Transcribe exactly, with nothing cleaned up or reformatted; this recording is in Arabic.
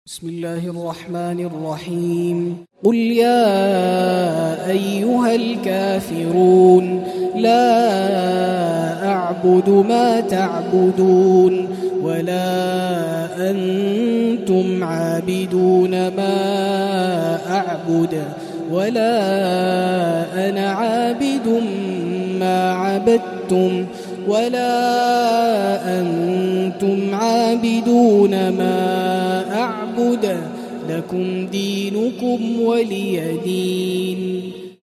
بسم الله الرحمن الرحيم قل يا أيها الكافرون لا أعبد ما تعبدون ولا أنتم عابدون ما أعبد ولا أنا عابد ما عبدتم ولا أنتم عابدون ما أعبد لكم دينكم ولي دين.